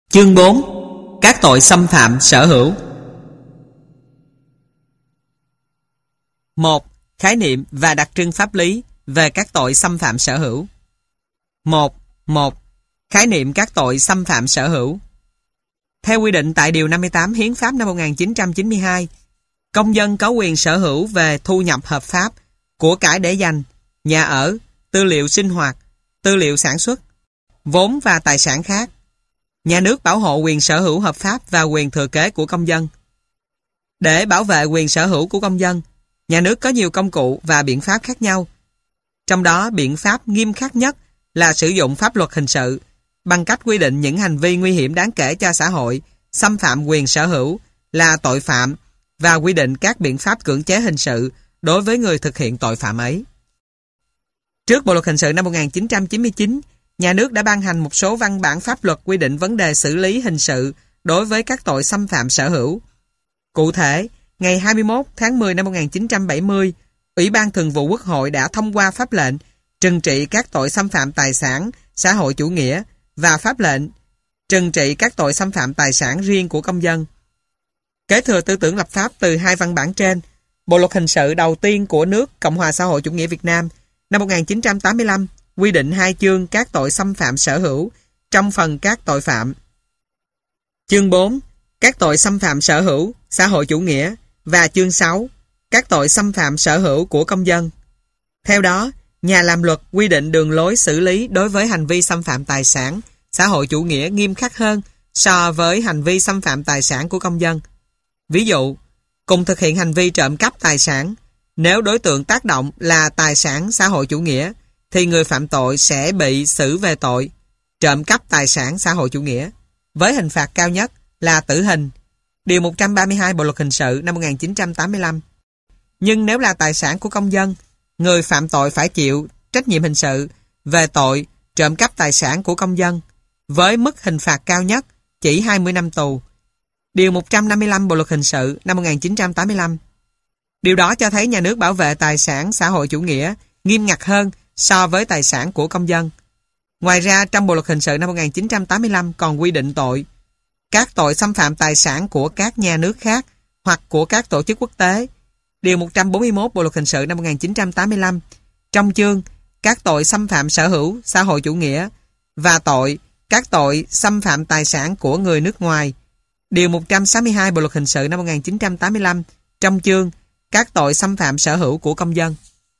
Chương 4. Các tội xâm phạm sở hữu. 1. Khái niệm và đặc trưng pháp lý về các tội xâm phạm sở hữu. 1. Khái niệm các tội xâm phạm sở hữu. Theo quy định tại Điều 58 Hiến pháp năm 1992, công dân có quyền sở hữu về thu nhập hợp pháp, của cải để dành, nhà ở, tư liệu sinh hoạt, tư liệu sản xuất, vốn và tài sản khác. Nhà nước bảo hộ quyền sở hữu hợp pháp và quyền thừa kế của công dân. Để bảo vệ quyền sở hữu của công dân, nhà nước có nhiều công cụ và biện pháp khác nhau. Trong đó, biện pháp nghiêm khắc nhất là sử dụng pháp luật hình sự bằng cách quy định những hành vi nguy hiểm đáng kể cho xã hội, xâm phạm quyền sở hữu là tội phạm và quy định các biện pháp cưỡng chế hình sự đối với người thực hiện tội phạm ấy. Trước Bộ luật hình sự năm 1999, nhà nước đã ban hành một số văn bản pháp luật quy định vấn đề xử lý hình sự đối với các tội xâm phạm sở hữu. Cụ thể, ngày 21 tháng 10 năm 1970, Ủy ban Thường vụ Quốc hội đã thông qua pháp lệnh trừng trị các tội xâm phạm tài sản xã hội chủ nghĩa và pháp lệnh trừng trị các tội xâm phạm tài sản riêng của công dân. Kế thừa tư tưởng lập pháp từ hai văn bản trên, Bộ luật hình sự đầu tiên của nước Cộng hòa xã hội chủ nghĩa Việt Nam năm 1985 quy định hai chương các tội xâm phạm sở hữu trong phần các tội phạm. Chương 4. Các tội xâm phạm sở hữu xã hội chủ nghĩa và chương 6. Các tội xâm phạm sở hữu của công dân. Theo đó, nhà làm luật quy định đường lối xử lý đối với hành vi xâm phạm tài sản xã hội chủ nghĩa nghiêm khắc hơn so với hành vi xâm phạm tài sản của công dân. Ví dụ, cùng thực hiện hành vi trộm cắp tài sản, nếu đối tượng tác động là tài sản xã hội chủ nghĩa, thì người phạm tội sẽ bị xử về tội trộm cắp tài sản xã hội chủ nghĩa, với hình phạt cao nhất là tử hình, Điều 132 Bộ luật hình sự năm 1985. Nhưng nếu là tài sản của công dân, người phạm tội phải chịu trách nhiệm hình sự về tội trộm cắp tài sản của công dân, với mức hình phạt cao nhất chỉ 20 năm tù, Điều 155 Bộ luật hình sự năm 1985. Điều đó cho thấy nhà nước bảo vệ tài sản xã hội chủ nghĩa nghiêm ngặt hơn so với tài sản của công dân. Ngoài ra, trong Bộ luật hình sự năm 1985 còn quy định các tội xâm phạm tài sản của các nhà nước khác hoặc của các tổ chức quốc tế, Điều 141 Bộ luật hình sự năm 1985, trong chương các tội xâm phạm sở hữu xã hội chủ nghĩa và các tội xâm phạm tài sản của người nước ngoài, Điều 162 Bộ luật hình sự năm 1985, trong chương các tội xâm phạm sở hữu của công dân.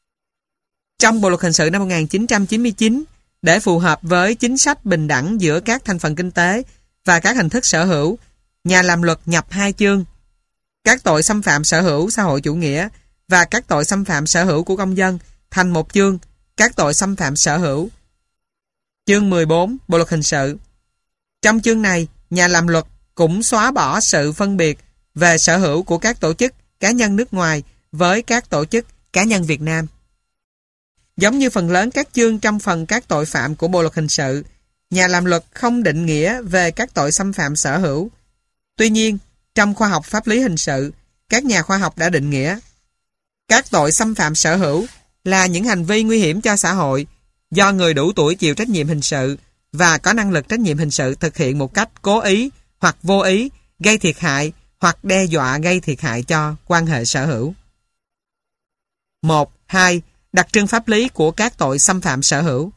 Trong Bộ luật hình sự năm 1999, để phù hợp với chính sách bình đẳng giữa các thành phần kinh tế và các hình thức sở hữu, nhà làm luật nhập hai chương các tội xâm phạm sở hữu xã hội chủ nghĩa và các tội xâm phạm sở hữu của công dân thành một chương các tội xâm phạm sở hữu. Chương 14 Bộ luật hình sự. Trong chương này, nhà làm luật cũng xóa bỏ sự phân biệt về sở hữu của các tổ chức cá nhân nước ngoài với các tổ chức cá nhân Việt Nam. Giống như phần lớn các chương trong phần các tội phạm của Bộ luật hình sự, nhà làm luật không định nghĩa về các tội xâm phạm sở hữu. Tuy nhiên, trong khoa học pháp lý hình sự, các nhà khoa học đã định nghĩa các tội xâm phạm sở hữu là những hành vi nguy hiểm cho xã hội do người đủ tuổi chịu trách nhiệm hình sự và có năng lực trách nhiệm hình sự thực hiện một cách cố ý hoặc vô ý gây thiệt hại hoặc đe dọa gây thiệt hại cho quan hệ sở hữu. 1.2. Đặc trưng pháp lý của các tội xâm phạm sở hữu.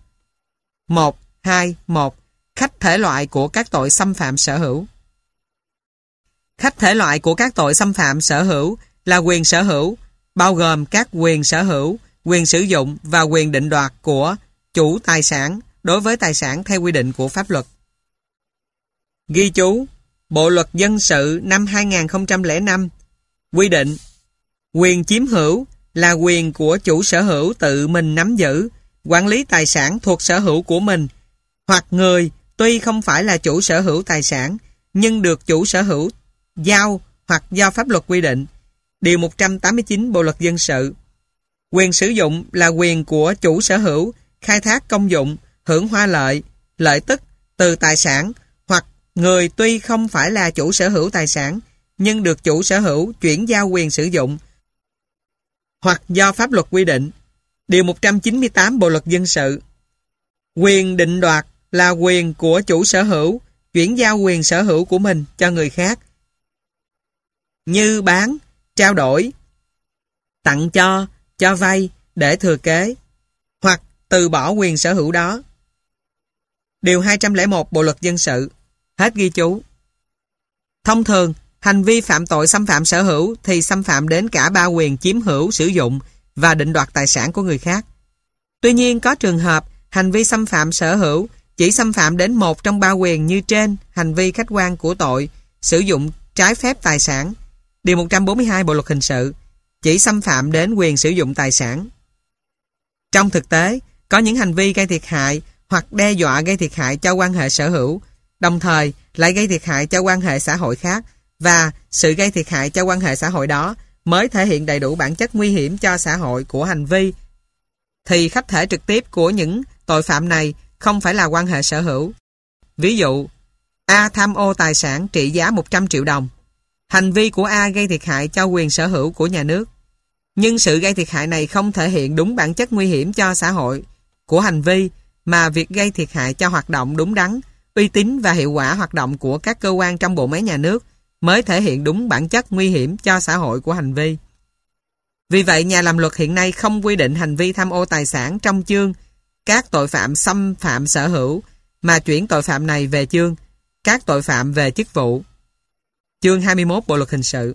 1. Khách thể loại của các tội xâm phạm sở hữu. Khách thể loại của các tội xâm phạm sở hữu là quyền sở hữu, bao gồm các quyền sở hữu, quyền sử dụng và quyền định đoạt của chủ tài sản đối với tài sản theo quy định của pháp luật. Ghi chú, Bộ luật dân sự năm 2005 quy định quyền chiếm hữu là quyền của chủ sở hữu tự mình nắm giữ, quản lý tài sản thuộc sở hữu của mình, hoặc người tuy không phải là chủ sở hữu tài sản nhưng được chủ sở hữu giao hoặc do pháp luật quy định, Điều 189 Bộ luật dân sự. Quyền sử dụng là quyền của chủ sở hữu khai thác công dụng, hưởng hoa lợi, lợi tức từ tài sản, hoặc người tuy không phải là chủ sở hữu tài sản nhưng được chủ sở hữu chuyển giao quyền sử dụng hoặc do pháp luật quy định, Điều 198 Bộ luật dân sự. Quyền định đoạt là quyền của chủ sở hữu chuyển giao quyền sở hữu của mình cho người khác, như bán, trao đổi, tặng cho vay để thừa kế, hoặc từ bỏ quyền sở hữu đó. Điều 201 Bộ luật dân sự. Hết ghi chú. Thông thường, hành vi phạm tội xâm phạm sở hữu thì xâm phạm đến cả ba quyền chiếm hữu, sử dụng và định đoạt tài sản của người khác. Tuy nhiên, có trường hợp hành vi xâm phạm sở hữu chỉ xâm phạm đến một trong ba quyền như trên hành vi khách quan của tội sử dụng trái phép tài sản. Điều 142 Bộ luật hình sự chỉ xâm phạm đến quyền sử dụng tài sản. Trong thực tế, có những hành vi gây thiệt hại hoặc đe dọa gây thiệt hại cho quan hệ sở hữu, đồng thời lại gây thiệt hại cho quan hệ xã hội khác, và sự gây thiệt hại cho quan hệ xã hội đó mới thể hiện đầy đủ bản chất nguy hiểm cho xã hội của hành vi, thì khách thể trực tiếp của những tội phạm này không phải là quan hệ sở hữu. Ví dụ, A tham ô tài sản trị giá 100 triệu đồng. Hành vi của A gây thiệt hại cho quyền sở hữu của nhà nước. Nhưng sự gây thiệt hại này không thể hiện đúng bản chất nguy hiểm cho xã hội của hành vi, mà việc gây thiệt hại cho hoạt động đúng đắn, uy tín và hiệu quả hoạt động của các cơ quan trong bộ máy nhà nước mới thể hiện đúng bản chất nguy hiểm cho xã hội của hành vi. Vì vậy, nhà làm luật hiện nay không quy định hành vi tham ô tài sản trong chương các tội phạm xâm phạm sở hữu, mà chuyển tội phạm này về chương các tội phạm về chức vụ. Chương 21 Bộ luật hình sự.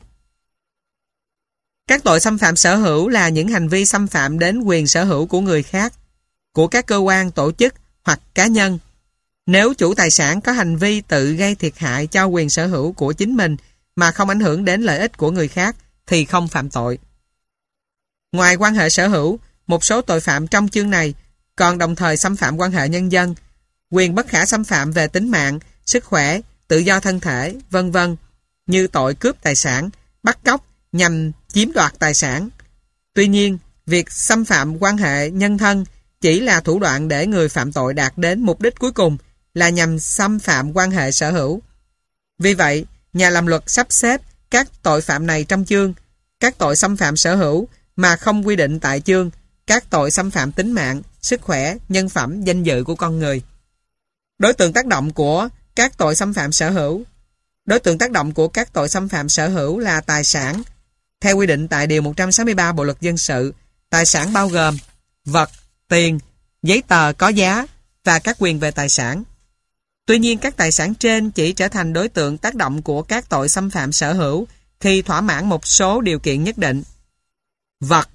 Các tội xâm phạm sở hữu là những hành vi xâm phạm đến quyền sở hữu của người khác, của các cơ quan, tổ chức hoặc cá nhân. Nếu chủ tài sản có hành vi tự gây thiệt hại cho quyền sở hữu của chính mình mà không ảnh hưởng đến lợi ích của người khác thì không phạm tội. Ngoài quan hệ sở hữu, một số tội phạm trong chương này còn đồng thời xâm phạm quan hệ nhân dân, quyền bất khả xâm phạm về tính mạng, sức khỏe, tự do thân thể, vân vân, như tội cướp tài sản, bắt cóc nhằm chiếm đoạt tài sản. Tuy nhiên, việc xâm phạm quan hệ nhân thân chỉ là thủ đoạn để người phạm tội đạt đến mục đích cuối cùng là nhằm xâm phạm quan hệ sở hữu. Vì vậy, nhà làm luật sắp xếp các tội phạm này trong chương các tội xâm phạm sở hữu mà không quy định tại chương các tội xâm phạm tính mạng, sức khỏe, nhân phẩm, danh dự của con người. Đối tượng tác động của các tội xâm phạm sở hữu. Đối tượng tác động của các tội xâm phạm sở hữu là tài sản. Theo quy định tại Điều 163 Bộ luật dân sự, tài sản bao gồm vật, tiền, giấy tờ có giá và các quyền về tài sản. Tuy nhiên, các tài sản trên chỉ trở thành đối tượng tác động của các tội xâm phạm sở hữu khi thỏa mãn một số điều kiện nhất định. Vật.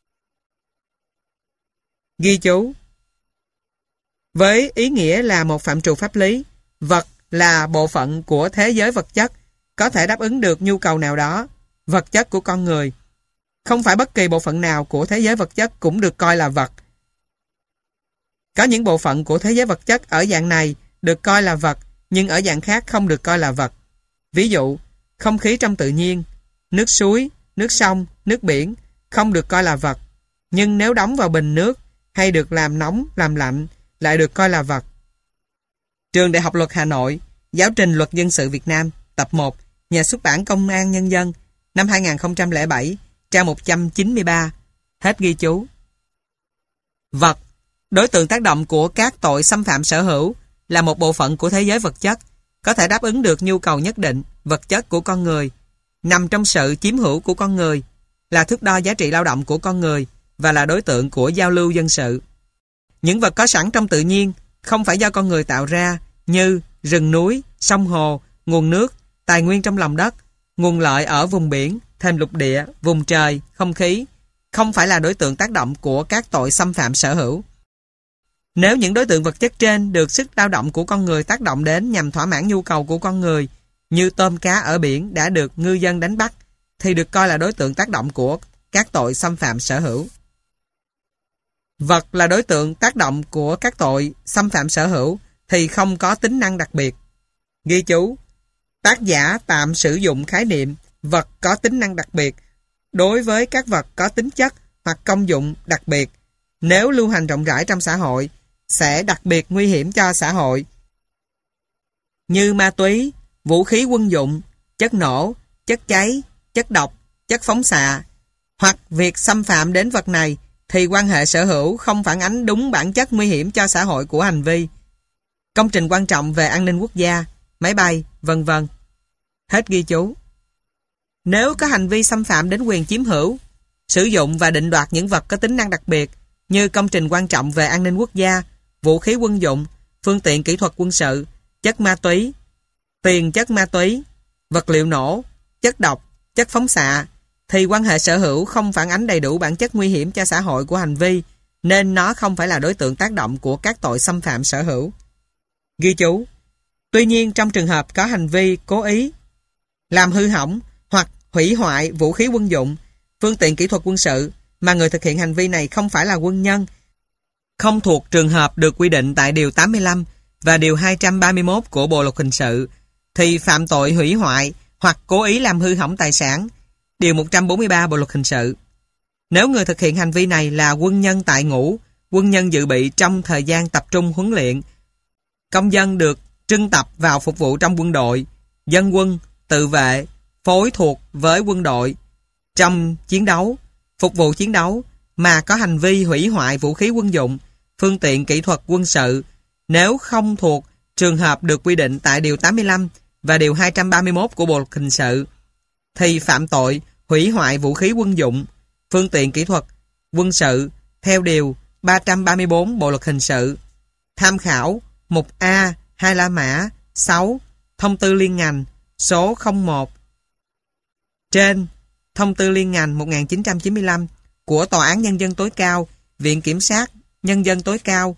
Ghi chú. Với ý nghĩa là một phạm trù pháp lý, vật là bộ phận của thế giới vật chất, có thể đáp ứng được nhu cầu nào đó, vật chất của con người. Không phải bất kỳ bộ phận nào của thế giới vật chất cũng được coi là vật. Có những bộ phận của thế giới vật chất ở dạng này được coi là vật, nhưng ở dạng khác không được coi là vật. Ví dụ, không khí trong tự nhiên, nước suối, nước sông, nước biển không được coi là vật, nhưng nếu đóng vào bình nước hay được làm nóng, làm lạnh lại được coi là vật. Trường Đại học Luật Hà Nội, Giáo trình Luật Dân sự Việt Nam, tập 1, Nhà xuất bản Công an Nhân dân, năm 2007, trang 193. Hết ghi chú. Vật. Đối tượng tác động của các tội xâm phạm sở hữu là một bộ phận của thế giới vật chất, có thể đáp ứng được nhu cầu nhất định, vật chất của con người, nằm trong sự chiếm hữu của con người, là thước đo giá trị lao động của con người và là đối tượng của giao lưu dân sự. Những vật có sẵn trong tự nhiên, không phải do con người tạo ra, như rừng núi, sông hồ, nguồn nước, tài nguyên trong lòng đất, nguồn lợi ở vùng biển, thềm lục địa, vùng trời, không khí, không phải là đối tượng tác động của các tội xâm phạm sở hữu. Nếu những đối tượng vật chất trên được sức lao động của con người tác động đến nhằm thỏa mãn nhu cầu của con người, như tôm cá ở biển đã được ngư dân đánh bắt, thì được coi là đối tượng tác động của các tội xâm phạm sở hữu. Vật là đối tượng tác động của các tội xâm phạm sở hữu thì không có tính năng đặc biệt. Ghi chú. Tác giả tạm sử dụng khái niệm vật có tính năng đặc biệt đối với các vật có tính chất hoặc công dụng đặc biệt. Nếu lưu hành rộng rãi trong xã hội, sẽ đặc biệt nguy hiểm cho xã hội, như ma túy, vũ khí quân dụng, chất nổ, chất cháy, chất độc, chất phóng xạ, hoặc việc xâm phạm đến vật này, thì quan hệ sở hữu không phản ánh đúng bản chất nguy hiểm cho xã hội của hành vi. Công trình quan trọng về an ninh quốc gia, máy bay, vân vân. Hết ghi chú. Nếu có hành vi xâm phạm đến quyền chiếm hữu, sử dụng và định đoạt những vật có tính năng đặc biệt như công trình quan trọng về an ninh quốc gia, vũ khí quân dụng, phương tiện kỹ thuật quân sự, chất ma túy, tiền chất ma túy, vật liệu nổ, chất độc, chất phóng xạ, thì quan hệ sở hữu không phản ánh đầy đủ bản chất nguy hiểm cho xã hội của hành vi, nên nó không phải là đối tượng tác động của các tội xâm phạm sở hữu. Ghi chú. Tuy nhiên, trong trường hợp có hành vi cố ý làm hư hỏng hoặc hủy hoại vũ khí quân dụng, phương tiện kỹ thuật quân sự mà người thực hiện hành vi này không phải là quân nhân, không thuộc trường hợp được quy định tại Điều 85 và Điều 231 của Bộ Luật Hình sự, thì phạm tội hủy hoại hoặc cố ý làm hư hỏng tài sản, Điều 143 Bộ Luật Hình sự. Nếu người thực hiện hành vi này là quân nhân tại ngũ, quân nhân dự bị trong thời gian tập trung huấn luyện, công dân được trưng tập vào phục vụ trong quân đội, dân quân, tự vệ, phối thuộc với quân đội, trong chiến đấu, phục vụ chiến đấu mà có hành vi hủy hoại vũ khí quân dụng, phương tiện kỹ thuật quân sự, nếu không thuộc trường hợp được quy định tại Điều 85 và Điều 231 của Bộ Luật Hình sự, thì phạm tội hủy hoại vũ khí quân dụng, phương tiện kỹ thuật quân sự theo Điều 334 Bộ Luật Hình sự. Tham khảo mục A 2 La Mã 6 Thông tư liên ngành số 01 trên Thông tư liên ngành 1995 của Tòa án Nhân dân tối cao, Viện Kiểm sát Nhân dân tối cao,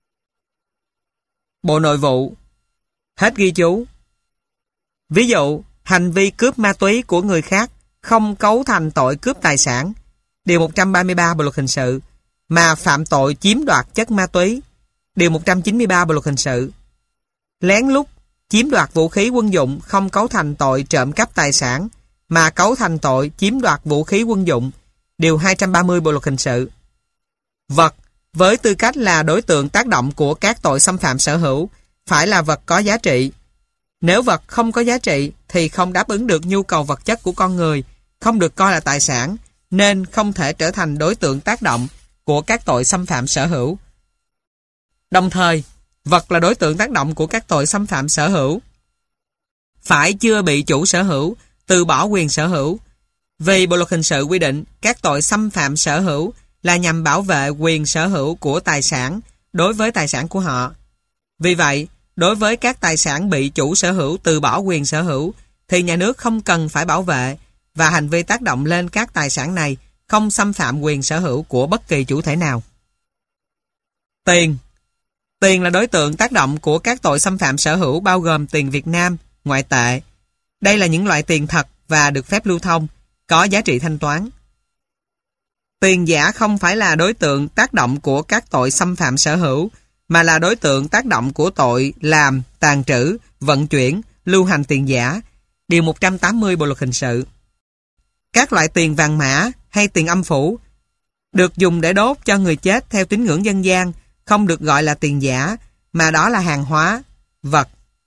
Bộ Nội vụ. Hết ghi chú. Ví dụ, hành vi cướp ma túy của người khác không cấu thành tội cướp tài sản, Điều 133 Bộ Luật Hình sự, mà phạm tội chiếm đoạt chất ma túy, Điều 193 Bộ Luật Hình sự. Lén lút chiếm đoạt vũ khí quân dụng không cấu thành tội trộm cắp tài sản, mà cấu thành tội chiếm đoạt vũ khí quân dụng, Điều 230 Bộ Luật Hình sự. Vật với tư cách là đối tượng tác động của các tội xâm phạm sở hữu phải là vật có giá trị. Nếu vật không có giá trị thì không đáp ứng được nhu cầu vật chất của con người, không được coi là tài sản, nên không thể trở thành đối tượng tác động của các tội xâm phạm sở hữu. Đồng thời, vật là đối tượng tác động của các tội xâm phạm sở hữu phải chưa bị chủ sở hữu từ bỏ quyền sở hữu, vì Bộ Luật Hình sự quy định các tội xâm phạm sở hữu là nhằm bảo vệ quyền sở hữu của tài sản đối với tài sản của họ. Vì vậy, đối với các tài sản bị chủ sở hữu từ bỏ quyền sở hữu thì nhà nước không cần phải bảo vệ, và hành vi tác động lên các tài sản này không xâm phạm quyền sở hữu của bất kỳ chủ thể nào. Tiền. Tiền là đối tượng tác động của các tội xâm phạm sở hữu bao gồm tiền Việt Nam, ngoại tệ. Đây là những loại tiền thật và được phép lưu thông, có giá trị thanh toán. Tiền giả không phải là đối tượng tác động của các tội xâm phạm sở hữu, mà là đối tượng tác động của tội làm, tàng trữ, vận chuyển, lưu hành tiền giả, Điều 180 Bộ Luật Hình sự. Các loại tiền vàng mã hay tiền âm phủ được dùng để đốt cho người chết theo tín ngưỡng dân gian không được gọi là tiền giả, mà đó là hàng hóa, vật.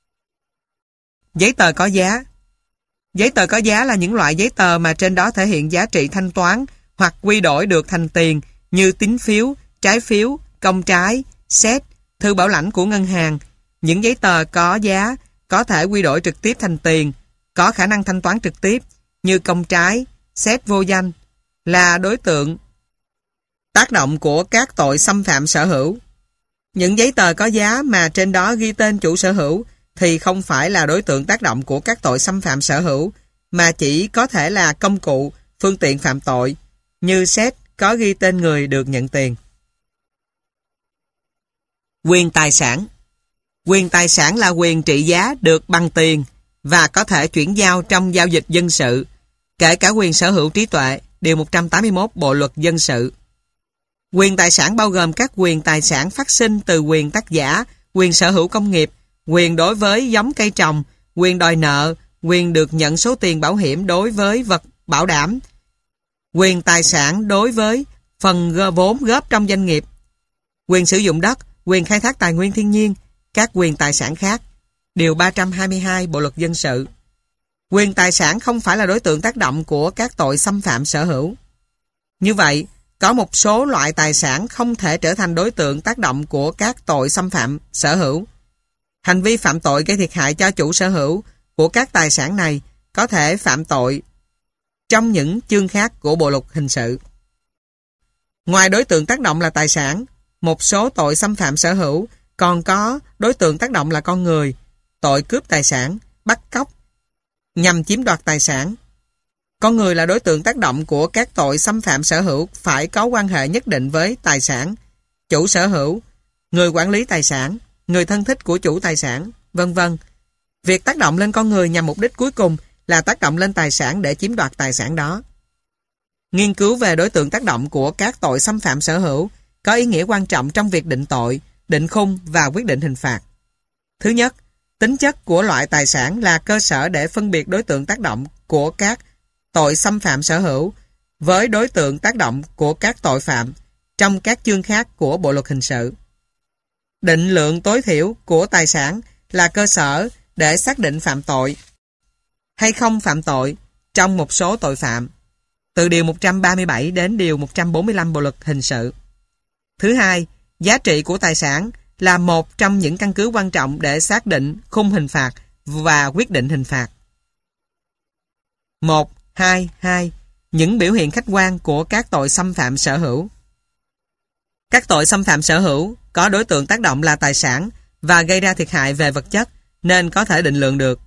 Giấy tờ có giá. Giấy tờ có giá là những loại giấy tờ mà trên đó thể hiện giá trị thanh toán hoặc quy đổi được thành tiền như tín phiếu, trái phiếu, công trái, séc, thư bảo lãnh của ngân hàng. Những giấy tờ có giá có thể quy đổi trực tiếp thành tiền, có khả năng thanh toán trực tiếp như công trái, séc vô danh, là đối tượng tác động của các tội xâm phạm sở hữu. Những giấy tờ có giá mà trên đó ghi tên chủ sở hữu thì không phải là đối tượng tác động của các tội xâm phạm sở hữu, mà chỉ có thể là công cụ, phương tiện phạm tội, như séc có ghi tên người được nhận tiền. Quyền tài sản. Quyền tài sản là quyền trị giá được bằng tiền và có thể chuyển giao trong giao dịch dân sự, kể cả quyền sở hữu trí tuệ, Điều 181 Bộ Luật Dân sự. Quyền tài sản bao gồm các quyền tài sản phát sinh từ quyền tác giả, quyền sở hữu công nghiệp, quyền đối với giống cây trồng, quyền đòi nợ, quyền được nhận số tiền bảo hiểm đối với vật bảo đảm, quyền tài sản đối với phần vốn góp trong doanh nghiệp, quyền sử dụng đất, quyền khai thác tài nguyên thiên nhiên, các quyền tài sản khác, Điều 322 Bộ Luật Dân sự. Quyền tài sản không phải là đối tượng tác động của các tội xâm phạm sở hữu. Như vậy, có một số loại tài sản không thể trở thành đối tượng tác động của các tội xâm phạm sở hữu. Hành vi phạm tội gây thiệt hại cho chủ sở hữu của các tài sản này có thể phạm tội trong những chương khác của Bộ luật hình sự. Ngoài đối tượng tác động là tài sản, một số tội xâm phạm sở hữu còn có đối tượng tác động là con người, tội cướp tài sản, bắt cóc, nhằm chiếm đoạt tài sản. Con người là đối tượng tác động của các tội xâm phạm sở hữu phải có quan hệ nhất định với tài sản, chủ sở hữu, người quản lý tài sản, người thân thích của chủ tài sản, vân vân. Việc tác động lên con người nhằm mục đích cuối cùng là tác động lên tài sản để chiếm đoạt tài sản đó. Nghiên cứu về đối tượng tác động của các tội xâm phạm sở hữu có ý nghĩa quan trọng trong việc định tội, định khung và quyết định hình phạt. Thứ nhất, tính chất của loại tài sản là cơ sở để phân biệt đối tượng tác động của các tội xâm phạm sở hữu với đối tượng tác động của các tội phạm trong các chương khác của Bộ luật hình sự. Định lượng tối thiểu của tài sản là cơ sở để xác định phạm tội hay không phạm tội trong một số tội phạm, từ điều 137 đến điều 145 Bộ luật hình sự. Thứ hai, giá trị của tài sản là một trong những căn cứ quan trọng để xác định khung hình phạt và quyết định hình phạt. 1.2.2. Những biểu hiện khách quan của các tội xâm phạm sở hữu. Các tội xâm phạm sở hữu có đối tượng tác động là tài sản và gây ra thiệt hại về vật chất nên có thể định lượng được.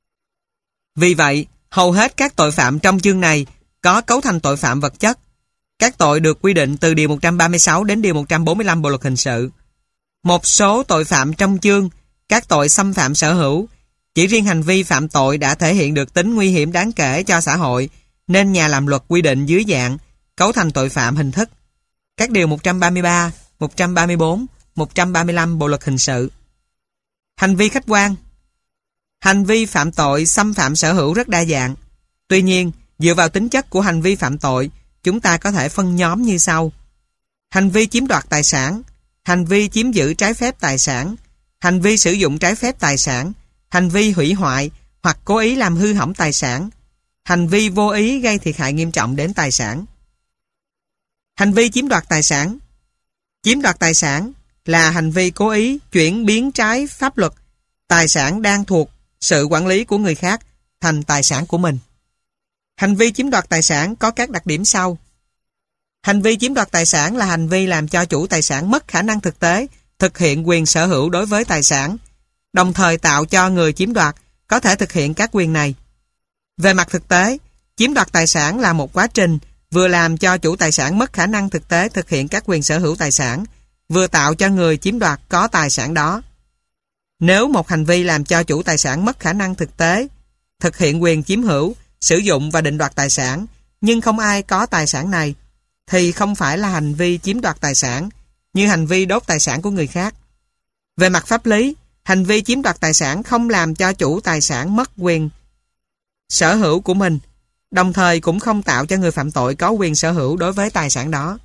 Vì vậy, hầu hết các tội phạm trong chương này có cấu thành tội phạm vật chất. Các tội được quy định từ điều 136 đến điều 145 Bộ luật hình sự. Một số tội phạm trong chương, các tội xâm phạm sở hữu, chỉ riêng hành vi phạm tội đã thể hiện được tính nguy hiểm đáng kể cho xã hội, nên nhà làm luật quy định dưới dạng cấu thành tội phạm hình thức. Các điều 133, 134, 135 Bộ luật hình sự. Hành vi khách quan. Hành vi phạm tội xâm phạm sở hữu rất đa dạng. Tuy nhiên, dựa vào tính chất của hành vi phạm tội, chúng ta có thể phân nhóm như sau. Hành vi chiếm đoạt tài sản, hành vi chiếm giữ trái phép tài sản, hành vi sử dụng trái phép tài sản, hành vi hủy hoại hoặc cố ý làm hư hỏng tài sản, hành vi vô ý gây thiệt hại nghiêm trọng đến tài sản. Hành vi chiếm đoạt tài sản. Chiếm đoạt tài sản là hành vi cố ý chuyển biến trái pháp luật tài sản đang thuộc sự quản lý của người khác thành tài sản của mình. Hành vi chiếm đoạt tài sản có các đặc điểm sau. Hành vi chiếm đoạt tài sản là hành vi làm cho chủ tài sản mất khả năng thực tế thực hiện quyền sở hữu đối với tài sản, đồng thời tạo cho người chiếm đoạt có thể thực hiện các quyền này. Về mặt thực tế, chiếm đoạt tài sản là một quá trình vừa làm cho chủ tài sản mất khả năng thực tế thực hiện các quyền sở hữu tài sản, vừa tạo cho người chiếm đoạt có tài sản đó. Nếu một hành vi làm cho chủ tài sản mất khả năng thực tế thực hiện quyền chiếm hữu, sử dụng và định đoạt tài sản, nhưng không ai có tài sản này, thì không phải là hành vi chiếm đoạt tài sản, như hành vi đốt tài sản của người khác. Về mặt pháp lý, hành vi chiếm đoạt tài sản không làm cho chủ tài sản mất quyền sở hữu của mình, đồng thời cũng không tạo cho người phạm tội có quyền sở hữu đối với tài sản đó.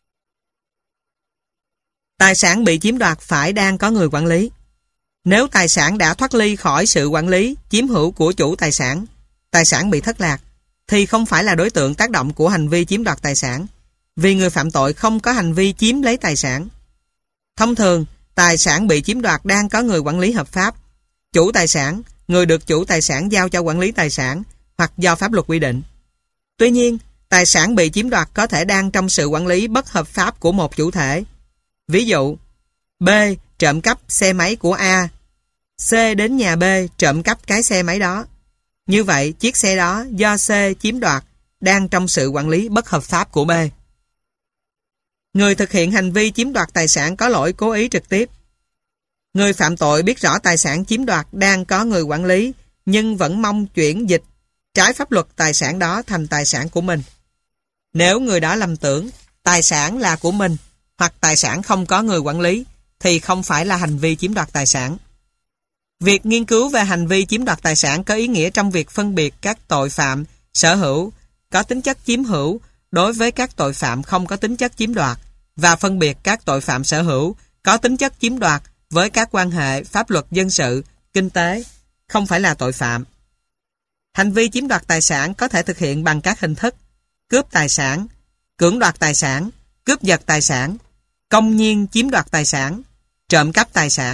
Tài sản bị chiếm đoạt phải đang có người quản lý. Nếu tài sản đã thoát ly khỏi sự quản lý, chiếm hữu của chủ tài sản bị thất lạc, thì không phải là đối tượng tác động của hành vi chiếm đoạt tài sản, vì người phạm tội không có hành vi chiếm lấy tài sản. Thông thường, tài sản bị chiếm đoạt đang có người quản lý hợp pháp, chủ tài sản, người được chủ tài sản giao cho quản lý tài sản, hoặc do pháp luật quy định. Tuy nhiên, tài sản bị chiếm đoạt có thể đang trong sự quản lý bất hợp pháp của một chủ thể. Ví dụ, B trộm cắp xe máy của A, C đến nhà B trộm cắp cái xe máy đó. Như vậy, chiếc xe đó do C chiếm đoạt đang trong sự quản lý bất hợp pháp của B. Người thực hiện hành vi chiếm đoạt tài sản có lỗi cố ý trực tiếp. Người phạm tội biết rõ tài sản chiếm đoạt đang có người quản lý, nhưng vẫn mong chuyển dịch trái pháp luật tài sản đó thành tài sản của mình. Nếu người đó lầm tưởng tài sản là của mình, hoặc tài sản không có người quản lý, thì không phải là hành vi chiếm đoạt tài sản. Việc nghiên cứu về hành vi chiếm đoạt tài sản có ý nghĩa trong việc phân biệt các tội phạm sở hữu có tính chất chiếm hữu đối với các tội phạm không có tính chất chiếm đoạt, và phân biệt các tội phạm sở hữu có tính chất chiếm đoạt với các quan hệ pháp luật dân sự, kinh tế, không phải là tội phạm. Hành vi chiếm đoạt tài sản có thể thực hiện bằng các hình thức: cướp tài sản, cưỡng đoạt tài sản, cướp giật tài sản, công nhiên chiếm đoạt tài sản, trộm cắp tài sản,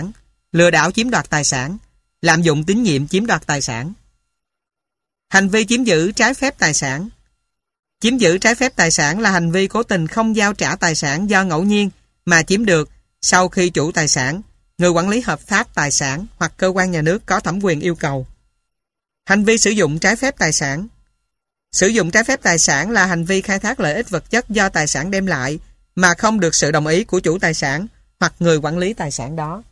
lừa đảo chiếm đoạt tài sản, lạm dụng tín nhiệm chiếm đoạt tài sản. Hành vi chiếm giữ trái phép tài sản. Chiếm giữ trái phép tài sản là hành vi cố tình không giao trả tài sản do ngẫu nhiên mà chiếm được sau khi chủ tài sản, người quản lý hợp pháp tài sản hoặc cơ quan nhà nước có thẩm quyền yêu cầu. Hành vi sử dụng trái phép tài sản. Sử dụng trái phép tài sản là hành vi khai thác lợi ích vật chất do tài sản đem lại mà không được sự đồng ý của chủ tài sản hoặc người quản lý tài sản đó.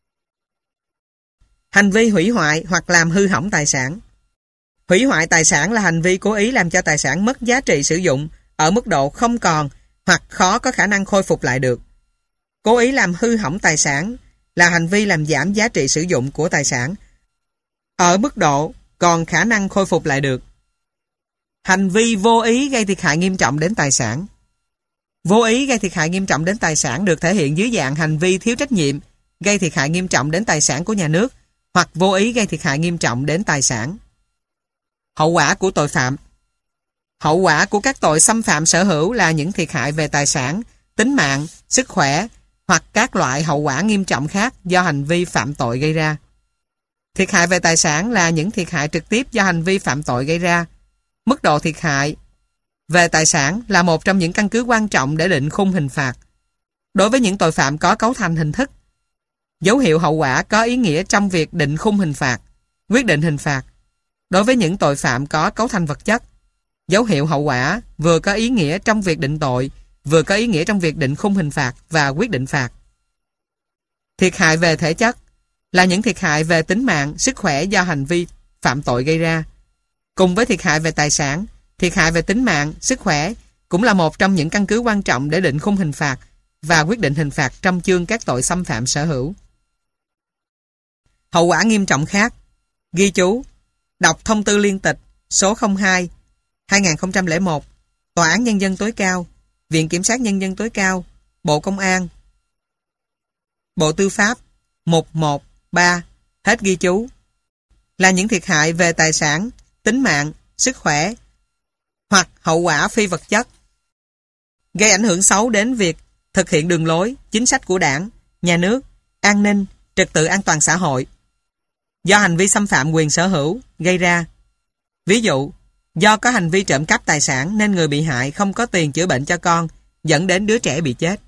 Hành vi hủy hoại hoặc làm hư hỏng tài sản. Hủy hoại tài sản là hành vi cố ý làm cho tài sản mất giá trị sử dụng ở mức độ không còn hoặc khó có khả năng khôi phục lại được. Cố ý làm hư hỏng tài sản là hành vi làm giảm giá trị sử dụng của tài sản ở mức độ còn khả năng khôi phục lại được. Hành vi vô ý gây thiệt hại nghiêm trọng đến tài sản. Vô ý gây thiệt hại nghiêm trọng đến tài sản được thể hiện dưới dạng hành vi thiếu trách nhiệm gây thiệt hại nghiêm trọng đến tài sản của nhà nước hoặc vô ý gây thiệt hại nghiêm trọng đến tài sản. Hậu quả của tội phạm. Hậu quả của các tội xâm phạm sở hữu là những thiệt hại về tài sản, tính mạng, sức khỏe hoặc các loại hậu quả nghiêm trọng khác do hành vi phạm tội gây ra. Thiệt hại về tài sản là những thiệt hại trực tiếp do hành vi phạm tội gây ra. Mức độ thiệt hại về tài sản là một trong những căn cứ quan trọng để định khung hình phạt. Đối với những tội phạm có cấu thành hình thức, dấu hiệu hậu quả có ý nghĩa trong việc định khung hình phạt, quyết định hình phạt. Đối với những tội phạm có cấu thành vật chất, dấu hiệu hậu quả vừa có ý nghĩa trong việc định tội, vừa có ý nghĩa trong việc định khung hình phạt và quyết định phạt. Thiệt hại về thể chất là những thiệt hại về tính mạng, sức khỏe do hành vi phạm tội gây ra. Cùng với thiệt hại về tài sản, thiệt hại về tính mạng, sức khỏe cũng là một trong những căn cứ quan trọng để định khung hình phạt và quyết định hình phạt trong chương các tội xâm phạm sở hữu. Hậu quả nghiêm trọng khác. Ghi chú: đọc thông tư liên tịch số 02/2001, Tòa án Nhân dân tối cao, Viện Kiểm sát Nhân dân tối cao, Bộ Công an, Bộ Tư pháp 113, hết ghi chú. Là những thiệt hại về tài sản, tính mạng, sức khỏe hoặc hậu quả phi vật chất gây ảnh hưởng xấu đến việc thực hiện đường lối, chính sách của Đảng, Nhà nước, an ninh, trật tự an toàn xã hội do hành vi xâm phạm quyền sở hữu gây ra. Ví dụ, do có hành vi trộm cắp tài sản nên người bị hại không có tiền chữa bệnh cho con, dẫn đến đứa trẻ bị chết.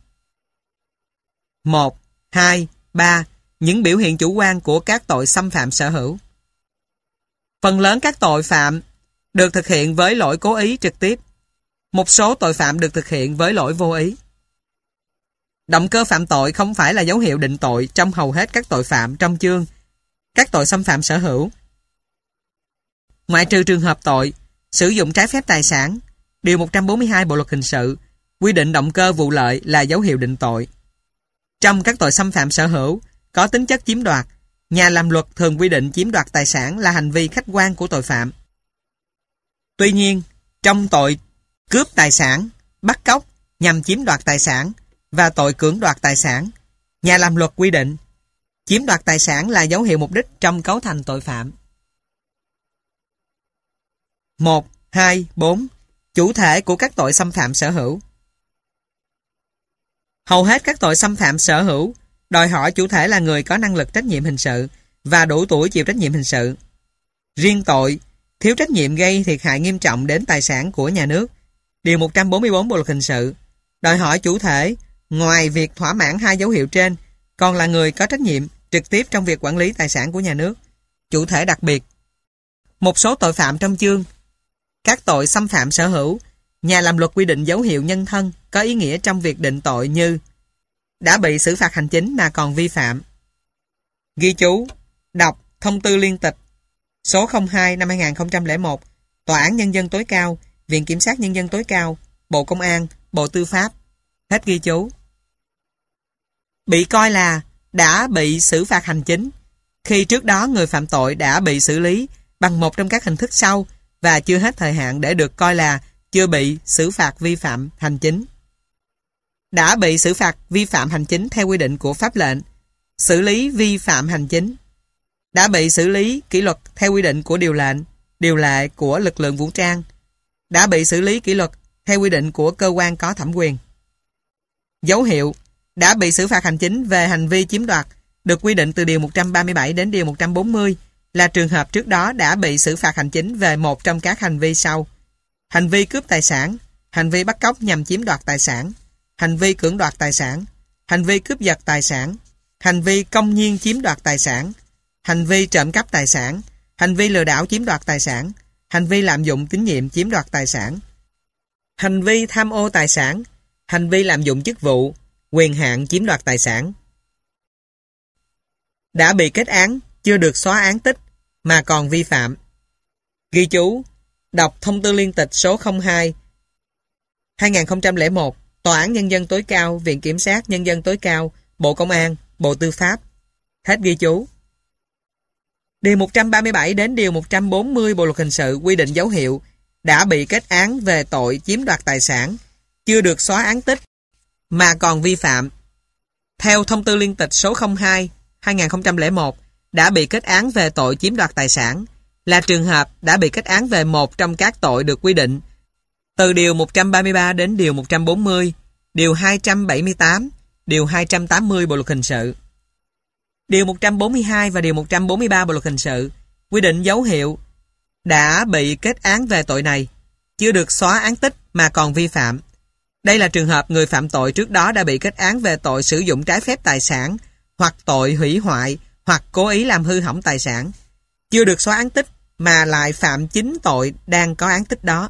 1, 2, 3. Những biểu hiện chủ quan của các tội xâm phạm sở hữu. Phần lớn các tội phạm được thực hiện với lỗi cố ý trực tiếp. Một số tội phạm được thực hiện với lỗi vô ý. Động cơ phạm tội không phải là dấu hiệu định tội trong hầu hết các tội phạm trong chương các tội xâm phạm sở hữu. Ngoại trừ trường hợp tội sử dụng trái phép tài sản, Điều 142 Bộ Luật Hình sự quy định động cơ vụ lợi là dấu hiệu định tội. Trong các tội xâm phạm sở hữu có tính chất chiếm đoạt, nhà làm luật thường quy định chiếm đoạt tài sản là hành vi khách quan của tội phạm. Tuy nhiên, trong tội cướp tài sản, bắt cóc nhằm chiếm đoạt tài sản và tội cưỡng đoạt tài sản, nhà làm luật quy định chiếm đoạt tài sản là dấu hiệu mục đích trong cấu thành tội phạm. 1, 2, 4. Chủ thể của các tội xâm phạm sở hữu. Hầu hết các tội xâm phạm sở hữu đòi hỏi chủ thể là người có năng lực trách nhiệm hình sự và đủ tuổi chịu trách nhiệm hình sự. Riêng tội thiếu trách nhiệm gây thiệt hại nghiêm trọng đến tài sản của nhà nước, Điều 144 Bộ Luật Hình sự đòi hỏi chủ thể ngoài việc thỏa mãn hai dấu hiệu trên còn là người có trách nhiệm trực tiếp trong việc quản lý tài sản của nhà nước. Chủ thể đặc biệt. Một số tội phạm trong chương các tội xâm phạm sở hữu, nhà làm luật quy định dấu hiệu nhân thân có ý nghĩa trong việc định tội như đã bị xử phạt hành chính mà còn vi phạm. Ghi chú: đọc thông tư liên tịch số 02/2001, Tòa án Nhân dân tối cao, Viện Kiểm sát Nhân dân tối cao, Bộ Công an, Bộ Tư pháp, hết ghi chú. Bị coi là đã bị xử phạt hành chính khi trước đó người phạm tội đã bị xử lý bằng một trong các hình thức sau và chưa hết thời hạn để được coi là chưa bị xử phạt vi phạm hành chính. Đã bị xử phạt vi phạm hành chính theo quy định của pháp lệnh xử lý vi phạm hành chính. Đã bị xử lý kỷ luật theo quy định của điều lệnh, điều lệ của lực lượng vũ trang. Đã bị xử lý kỷ luật theo quy định của cơ quan có thẩm quyền. Dấu hiệu đã bị xử phạt hành chính về hành vi chiếm đoạt được quy định từ Điều 137 đến Điều 140 là trường hợp trước đó đã bị xử phạt hành chính về một trong các hành vi sau: hành vi cướp tài sản, hành vi bắt cóc nhằm chiếm đoạt tài sản, hành vi cưỡng đoạt tài sản, hành vi cướp giật tài sản, hành vi công nhiên chiếm đoạt tài sản, hành vi trộm cắp tài sản, hành vi lừa đảo chiếm đoạt tài sản, hành vi lạm dụng tín nhiệm chiếm đoạt tài sản, hành vi tham ô tài sản, hành vi lạm dụng chức vụ, quyền hạn chiếm đoạt tài sản. Đã bị kết án, chưa được xóa án tích mà còn vi phạm. Ghi chú: đọc thông tư liên tịch số 02 2001, Tòa án Nhân dân tối cao, Viện Kiểm sát Nhân dân tối cao, Bộ Công an, Bộ Tư pháp. Hết ghi chú. Điều 137 đến Điều 140 Bộ Luật Hình sự quy định dấu hiệu đã bị kết án về tội chiếm đoạt tài sản, chưa được xóa án tích mà còn vi phạm. Theo thông tư liên tịch số 02 2001, đã bị kết án về tội chiếm đoạt tài sản là trường hợp đã bị kết án về một trong các tội được quy định từ Điều 133 đến Điều 140, Điều 278, Điều 280 Bộ Luật Hình sự. Điều 142 và Điều 143 Bộ Luật Hình sự quy định dấu hiệu đã bị kết án về tội này, chưa được xóa án tích mà còn vi phạm. Đây là trường hợp người phạm tội trước đó đã bị kết án về tội sử dụng trái phép tài sản hoặc tội hủy hoại hoặc cố ý làm hư hỏng tài sản, chưa được xóa án tích mà lại phạm chính tội đang có án tích đó.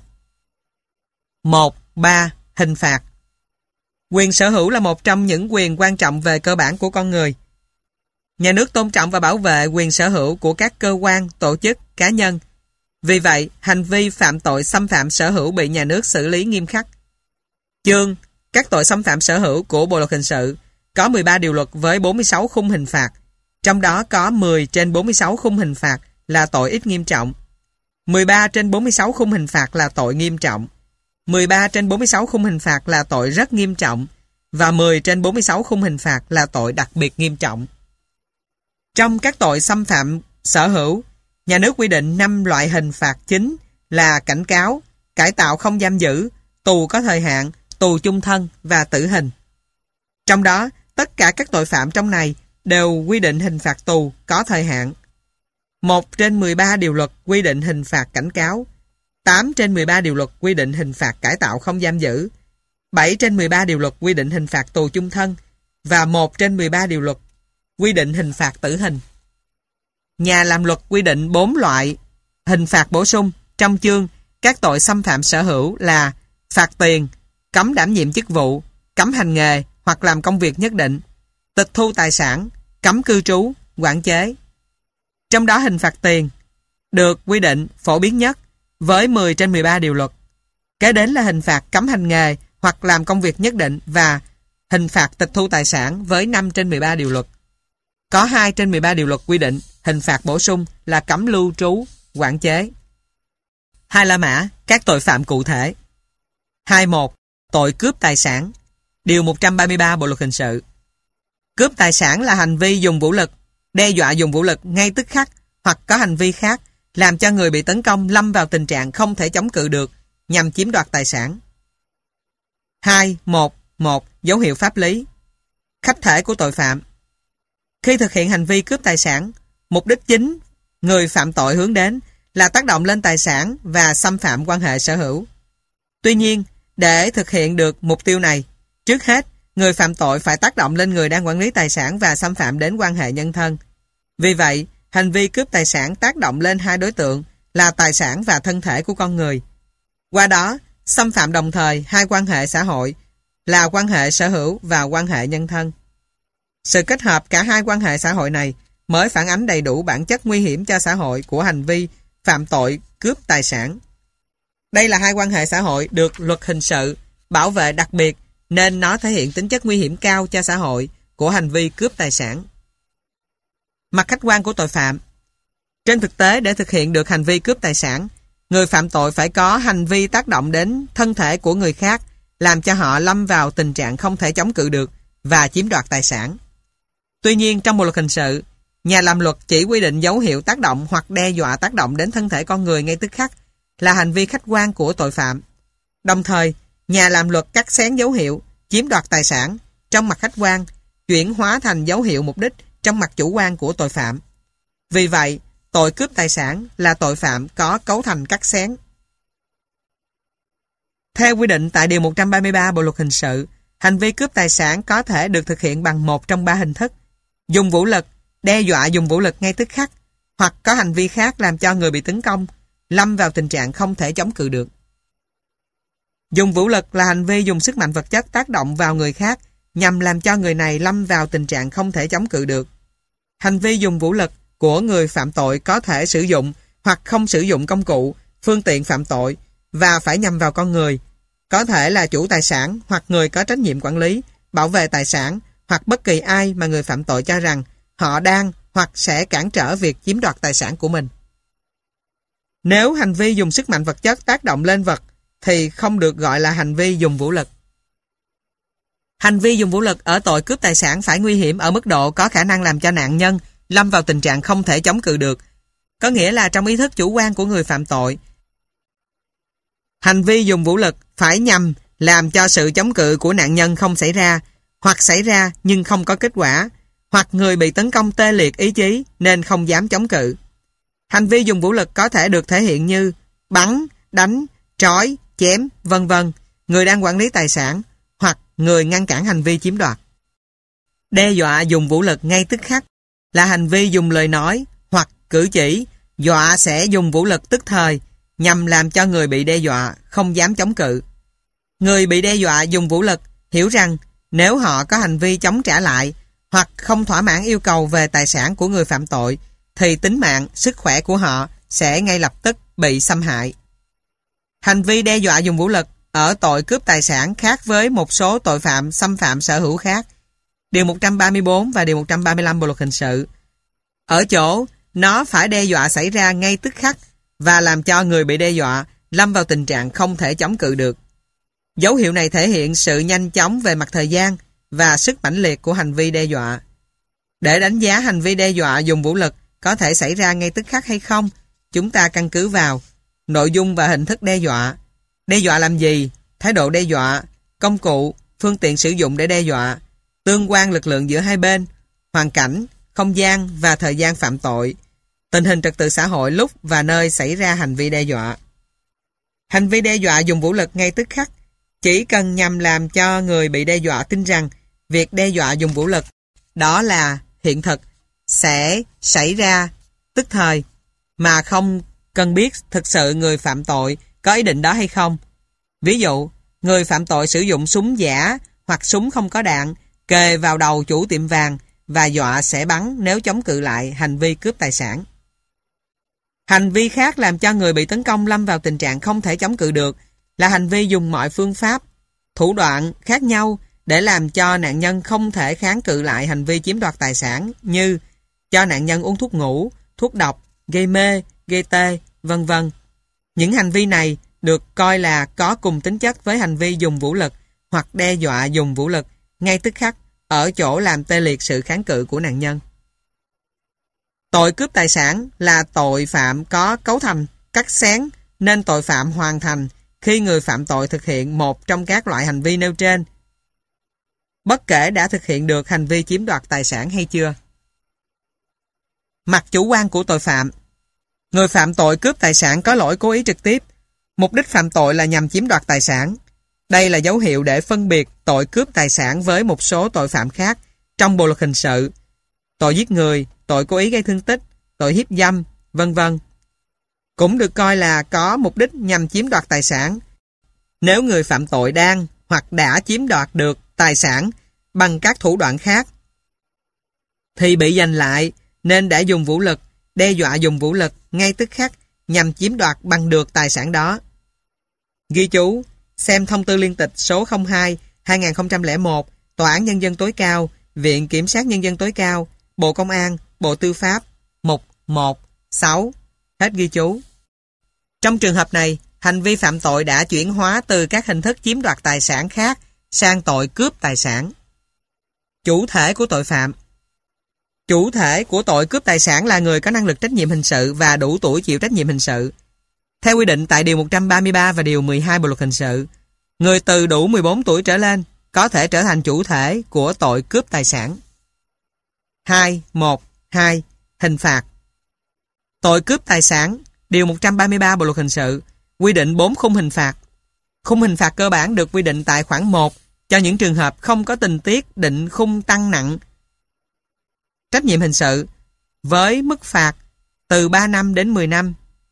1.3. Hình phạt. Quyền sở hữu là một trong những quyền quan trọng về cơ bản của con người. Nhà nước tôn trọng và bảo vệ quyền sở hữu của các cơ quan, tổ chức, cá nhân. Vì vậy, hành vi phạm tội xâm phạm sở hữu bị nhà nước xử lý nghiêm khắc. Chương các tội xâm phạm sở hữu của Bộ Luật Hình sự có 13 điều luật với 46 khung hình phạt, trong đó có 10 trên 46 khung hình phạt là tội ít nghiêm trọng, 13 trên 46 khung hình phạt là tội nghiêm trọng, 13 trên 46 khung hình phạt là tội rất nghiêm trọng và 10 trên 46 khung hình phạt là tội đặc biệt nghiêm trọng. Trong các tội xâm phạm sở hữu, nhà nước quy định 5 loại hình phạt chính là cảnh cáo, cải tạo không giam giữ, tù có thời hạn, tù chung thân và tử hình. Trong đó, tất cả các tội phạm trong này đều quy định hình phạt tù có thời hạn. 1 trên 13 điều luật quy định hình phạt cảnh cáo, 8 trên 13 điều luật quy định hình phạt cải tạo không giam giữ, 7 trên 13 điều luật quy định hình phạt tù chung thân và 1 trên 13 điều luật quy định hình phạt tử hình. Nhà làm luật quy định 4 loại hình phạt bổ sung trong chương các tội xâm phạm sở hữu là phạt tiền, cấm đảm nhiệm chức vụ, cấm hành nghề hoặc làm công việc nhất định, tịch thu tài sản, cấm cư trú, quản chế. Trong đó hình phạt tiền được quy định phổ biến nhất với 10 trên 13 điều luật. Kế đến là hình phạt cấm hành nghề hoặc làm công việc nhất định và hình phạt tịch thu tài sản với 5 trên 13 điều luật. Có 2 trên 13 điều luật quy định hình phạt bổ sung là cấm lưu trú, quản chế. 2 la mã các tội phạm cụ thể. 2.1. Tội cướp tài sản. Điều 133 Bộ Luật Hình sự. Cướp tài sản là hành vi dùng vũ lực, đe dọa dùng vũ lực ngay tức khắc hoặc có hành vi khác làm cho người bị tấn công lâm vào tình trạng không thể chống cự được nhằm chiếm đoạt tài sản. 2.1.1. Dấu hiệu pháp lý. Khách thể của tội phạm. Khi thực hiện hành vi cướp tài sản, mục đích chính người phạm tội hướng đến là tác động lên tài sản và xâm phạm quan hệ sở hữu. Tuy nhiên, để thực hiện được mục tiêu này, trước hết, người phạm tội phải tác động lên người đang quản lý tài sản và xâm phạm đến quan hệ nhân thân. Vì vậy, hành vi cướp tài sản tác động lên hai đối tượng là tài sản và thân thể của con người. Qua đó, xâm phạm đồng thời hai quan hệ xã hội là quan hệ sở hữu và quan hệ nhân thân. Sự kết hợp cả hai quan hệ xã hội này mới phản ánh đầy đủ bản chất nguy hiểm cho xã hội của hành vi phạm tội cướp tài sản. Đây là hai quan hệ xã hội được luật hình sự bảo vệ đặc biệt nên nó thể hiện tính chất nguy hiểm cao cho xã hội của hành vi cướp tài sản. Mặt khách quan của tội phạm. Trên thực tế, để thực hiện được hành vi cướp tài sản, người phạm tội phải có hành vi tác động đến thân thể của người khác, làm cho họ lâm vào tình trạng không thể chống cự được và chiếm đoạt tài sản. Tuy nhiên, trong Bộ Luật Hình sự, nhà làm luật chỉ quy định dấu hiệu tác động hoặc đe dọa tác động đến thân thể con người ngay tức khắc là hành vi khách quan của tội phạm. Đồng thời, nhà làm luật cắt xén dấu hiệu chiếm đoạt tài sản trong mặt khách quan, chuyển hóa thành dấu hiệu mục đích trong mặt chủ quan của tội phạm. Vì vậy, tội cướp tài sản là tội phạm có cấu thành cắt xén. Theo quy định tại Điều 133 Bộ Luật Hình sự, hành vi cướp tài sản có thể được thực hiện bằng một trong ba hình thức: dùng vũ lực, đe dọa dùng vũ lực ngay tức khắc, hoặc có hành vi khác làm cho người bị tấn công lâm vào tình trạng không thể chống cự được. Dùng vũ lực là hành vi dùng sức mạnh vật chất tác động vào người khác nhằm làm cho người này lâm vào tình trạng không thể chống cự được. Hành vi dùng vũ lực của người phạm tội có thể sử dụng hoặc không sử dụng công cụ, phương tiện phạm tội và phải nhằm vào con người, có thể là chủ tài sản hoặc người có trách nhiệm quản lý, bảo vệ tài sản hoặc bất kỳ ai mà người phạm tội cho rằng họ đang hoặc sẽ cản trở việc chiếm đoạt tài sản của mình. Nếu hành vi dùng sức mạnh vật chất tác động lên vật thì không được gọi là hành vi dùng vũ lực. Hành vi dùng vũ lực ở tội cướp tài sản phải nguy hiểm ở mức độ có khả năng làm cho nạn nhân lâm vào tình trạng không thể chống cự được. Có nghĩa là trong ý thức chủ quan của người phạm tội, hành vi dùng vũ lực phải nhằm làm cho sự chống cự của nạn nhân không xảy ra, hoặc xảy ra nhưng không có kết quả, hoặc người bị tấn công tê liệt ý chí nên không dám chống cự. Hành vi dùng vũ lực có thể được thể hiện như bắn, đánh, trói, chém, vân vân, người đang quản lý tài sản, hoặc người ngăn cản hành vi chiếm đoạt. Đe dọa dùng vũ lực ngay tức khắc là hành vi dùng lời nói hoặc cử chỉ dọa sẽ dùng vũ lực tức thời nhằm làm cho người bị đe dọa không dám chống cự. Người bị đe dọa dùng vũ lực hiểu rằng nếu họ có hành vi chống trả lại hoặc không thỏa mãn yêu cầu về tài sản của người phạm tội thì tính mạng, sức khỏe của họ sẽ ngay lập tức bị xâm hại. Hành vi đe dọa dùng vũ lực ở tội cướp tài sản khác với một số tội phạm xâm phạm sở hữu khác. Điều 134 và Điều 135 Bộ Luật Hình sự. Ở chỗ, nó phải đe dọa xảy ra ngay tức khắc và làm cho người bị đe dọa lâm vào tình trạng không thể chống cự được. Dấu hiệu này thể hiện sự nhanh chóng về mặt thời gian và sức mãnh liệt của hành vi đe dọa. Để đánh giá hành vi đe dọa dùng vũ lực có thể xảy ra ngay tức khắc hay không, chúng ta căn cứ vào nội dung và hình thức đe dọa. Đe dọa làm gì? Thái độ đe dọa, công cụ, phương tiện sử dụng để đe dọa, tương quan lực lượng giữa hai bên, hoàn cảnh, không gian và thời gian phạm tội, tình hình trật tự xã hội lúc và nơi xảy ra hành vi đe dọa. Hành vi đe dọa dùng vũ lực ngay tức khắc chỉ cần nhằm làm cho người bị đe dọa tin rằng việc đe dọa dùng vũ lực đó là hiện thực, sẽ xảy ra tức thời, mà không cần biết thực sự người phạm tội có ý định đó hay không. Ví dụ, người phạm tội sử dụng súng giả hoặc súng không có đạn kề vào đầu chủ tiệm vàng và dọa sẽ bắn nếu chống cự lại hành vi cướp tài sản. Hành vi khác làm cho người bị tấn công lâm vào tình trạng không thể chống cự được là hành vi dùng mọi phương pháp, thủ đoạn khác nhau để làm cho nạn nhân không thể kháng cự lại hành vi chiếm đoạt tài sản, như cho nạn nhân uống thuốc ngủ, thuốc độc, gây mê, gây tê, vân vân. Những hành vi này được coi là có cùng tính chất với hành vi dùng vũ lực hoặc đe dọa dùng vũ lực ngay tức khắc ở chỗ làm tê liệt sự kháng cự của nạn nhân. Tội cướp tài sản là tội phạm có cấu thành cắt xén, nên tội phạm hoàn thành khi người phạm tội thực hiện một trong các loại hành vi nêu trên, bất kể đã thực hiện được hành vi chiếm đoạt tài sản hay chưa. Mặt chủ quan của tội phạm. Người phạm tội cướp tài sản có lỗi cố ý trực tiếp. Mục đích phạm tội là nhằm chiếm đoạt tài sản. Đây là dấu hiệu để phân biệt tội cướp tài sản với một số tội phạm khác trong Bộ Luật Hình sự: tội giết người, tội cố ý gây thương tích, tội hiếp dâm, vân vân. Cũng được coi là có mục đích nhằm chiếm đoạt tài sản. Nếu người phạm tội đang hoặc đã chiếm đoạt được tài sản bằng các thủ đoạn khác thì bị giành lại, nên đã dùng vũ lực, đe dọa dùng vũ lực ngay tức khắc nhằm chiếm đoạt bằng được tài sản đó. Ghi chú: xem thông tư liên tịch số 02/2001, Tòa án Nhân dân tối cao, Viện Kiểm sát Nhân dân tối cao, Bộ Công an, Bộ Tư pháp, mục 1.6. Hết ghi chú. Trong trường hợp này, hành vi phạm tội đã chuyển hóa từ các hình thức chiếm đoạt tài sản khác sang tội cướp tài sản. Chủ thể của tội phạm. Chủ thể của tội cướp tài sản là người có năng lực trách nhiệm hình sự và đủ tuổi chịu trách nhiệm hình sự. Theo quy định tại Điều 133 và Điều 12 Bộ Luật Hình sự, người từ đủ 14 tuổi trở lên có thể trở thành chủ thể của tội cướp tài sản. 2. Hình phạt. Tội cướp tài sản, điều 133 Bộ luật hình sự, quy định 4 khung hình phạt. Khung hình phạt cơ bản được quy định tại khoản 1 cho những trường hợp không có tình tiết định khung tăng nặng trách nhiệm hình sự với mức phạt từ 3 năm đến 10 năm.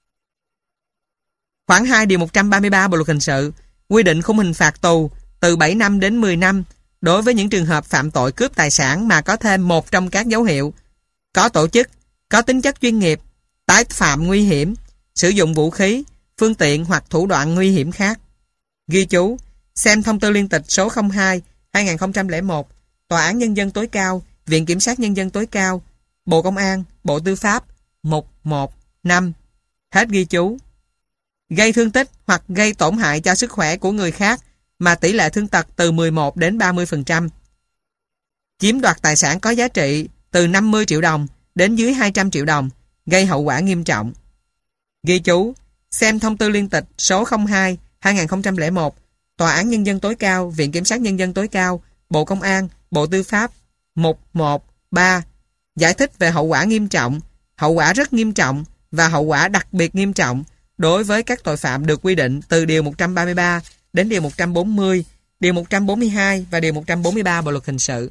Khoản 2 điều 133 Bộ luật hình sự quy định khung hình phạt tù từ 7 năm đến 10 năm đối với những trường hợp phạm tội cướp tài sản mà có thêm một trong các dấu hiệu: có tổ chức, có tính chất chuyên nghiệp, tái phạm nguy hiểm, sử dụng vũ khí, phương tiện hoặc thủ đoạn nguy hiểm khác. Ghi chú: xem thông tư liên tịch số 02/2001, Tòa án Nhân dân tối cao, Viện Kiểm sát Nhân dân tối cao, Bộ Công an, Bộ Tư pháp 115. Hết ghi chú. Gây thương tích hoặc gây tổn hại cho sức khỏe của người khác mà tỷ lệ thương tật từ 11 đến 30%. Chiếm đoạt tài sản có giá trị từ 50 triệu đồng đến dưới 200 triệu đồng, gây hậu quả nghiêm trọng. Ghi chú: xem thông tư liên tịch số 02/2001, Tòa án Nhân dân tối cao, Viện Kiểm sát Nhân dân tối cao, Bộ Công an, Bộ Tư pháp 113. Giải thích về hậu quả nghiêm trọng, hậu quả rất nghiêm trọng và hậu quả đặc biệt nghiêm trọng đối với các tội phạm được quy định từ điều 133 đến điều 140, điều 142 và điều 143 Bộ luật hình sự.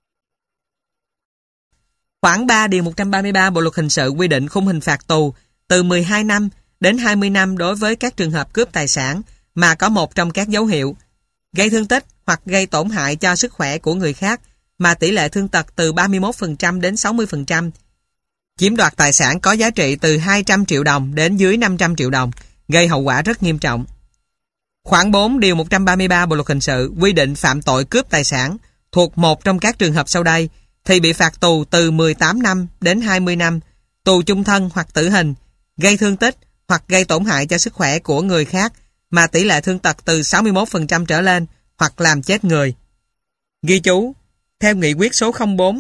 Khoản 3 điều 133 Bộ luật hình sự quy định khung hình phạt tù từ 12 năm đến 20 năm đối với các trường hợp cướp tài sản mà có một trong các dấu hiệu: gây thương tích hoặc gây tổn hại cho sức khỏe của người khác mà tỷ lệ thương tật từ 31% đến 60%, chiếm đoạt tài sản có giá trị từ 200 triệu đồng đến dưới 500 triệu đồng, gây hậu quả rất nghiêm trọng. Khoản 4 điều 133 Bộ luật hình sự quy định phạm tội cướp tài sản thuộc một trong các trường hợp sau đây thì bị phạt tù từ 18 năm đến 20 năm, tù chung thân hoặc tử hình, gây thương tích hoặc gây tổn hại cho sức khỏe của người khác mà tỷ lệ thương tật từ 61% trở lên hoặc làm chết người. Ghi chú: theo nghị quyết số 04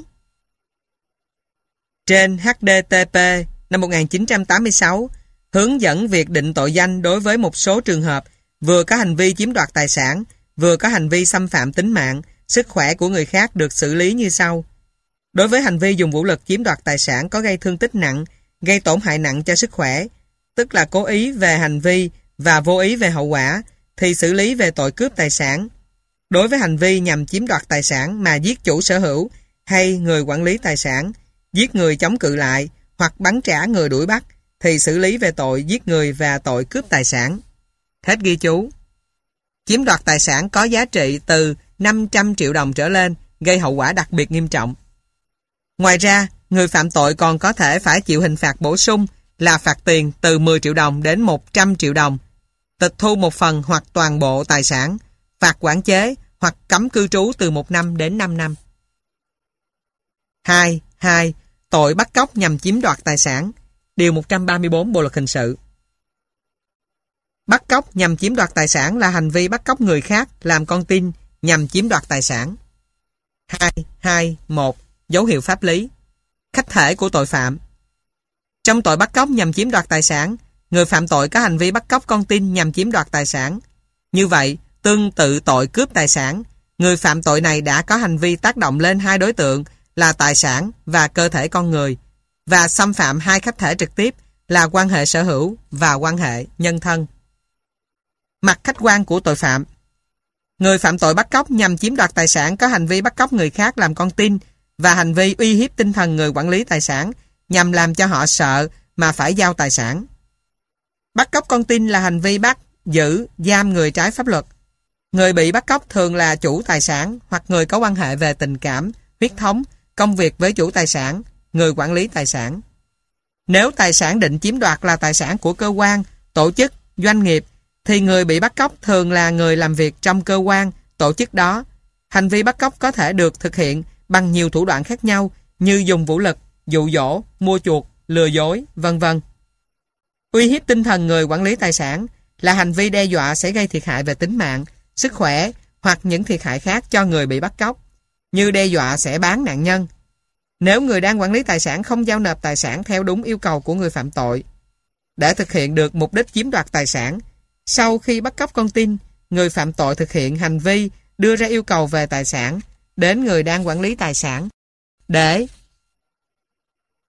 trên HDTP năm 1986 hướng dẫn việc định tội danh đối với một số trường hợp vừa có hành vi chiếm đoạt tài sản, vừa có hành vi xâm phạm tính mạng, sức khỏe của người khác được xử lý như sau. Đối với hành vi dùng vũ lực chiếm đoạt tài sản có gây thương tích nặng, gây tổn hại nặng cho sức khỏe, tức là cố ý về hành vi và vô ý về hậu quả, thì xử lý về tội cướp tài sản. Đối với hành vi nhằm chiếm đoạt tài sản mà giết chủ sở hữu hay người quản lý tài sản, giết người chống cự lại hoặc bắn trả người đuổi bắt, thì xử lý về tội giết người và tội cướp tài sản. Hết ghi chú. Chiếm đoạt tài sản có giá trị từ 500 triệu đồng trở lên, gây hậu quả đặc biệt nghiêm trọng. Ngoài ra, người phạm tội còn có thể phải chịu hình phạt bổ sung là phạt tiền từ 10 triệu đồng đến 100 triệu đồng, tịch thu một phần hoặc toàn bộ tài sản, phạt quản chế hoặc cấm cư trú từ 1 năm đến 5 năm. 2. Tội bắt cóc nhằm chiếm đoạt tài sản, điều 134 Bộ luật hình sự. Bắt cóc nhằm chiếm đoạt tài sản là hành vi bắt cóc người khác làm con tin nhằm chiếm đoạt tài sản. 2.2.1 Dấu hiệu pháp lý. Khách thể của tội phạm. Trong tội bắt cóc nhằm chiếm đoạt tài sản, người phạm tội có hành vi bắt cóc con tin nhằm chiếm đoạt tài sản. Như vậy, tương tự tội cướp tài sản, người phạm tội này đã có hành vi tác động lên hai đối tượng là tài sản và cơ thể con người, và xâm phạm hai khách thể trực tiếp là quan hệ sở hữu và quan hệ nhân thân. Mặt khách quan của tội phạm. Người phạm tội bắt cóc nhằm chiếm đoạt tài sản có hành vi bắt cóc người khác làm con tin và hành vi uy hiếp tinh thần người quản lý tài sản nhằm làm cho họ sợ mà phải giao tài sản. Bắt cóc con tin là hành vi bắt, giữ, giam người trái pháp luật. Người bị bắt cóc thường là chủ tài sản hoặc người có quan hệ về tình cảm, huyết thống, công việc với chủ tài sản, người quản lý tài sản. Nếu tài sản định chiếm đoạt là tài sản của cơ quan, tổ chức, doanh nghiệp, thì người bị bắt cóc thường là người làm việc trong cơ quan, tổ chức đó. Hành vi bắt cóc có thể được thực hiện bằng nhiều thủ đoạn khác nhau như dùng vũ lực, dụ dỗ, mua chuộc, lừa dối, vân vân. Uy hiếp tinh thần người quản lý tài sản là hành vi đe dọa sẽ gây thiệt hại về tính mạng, sức khỏe hoặc những thiệt hại khác cho người bị bắt cóc, như đe dọa sẽ bán nạn nhân. Nếu người đang quản lý tài sản không giao nộp tài sản theo đúng yêu cầu của người phạm tội. Để thực hiện được mục đích chiếm đoạt tài sản, sau khi bắt cóc con tin, người phạm tội thực hiện hành vi đưa ra yêu cầu về tài sản đến người đang quản lý tài sản để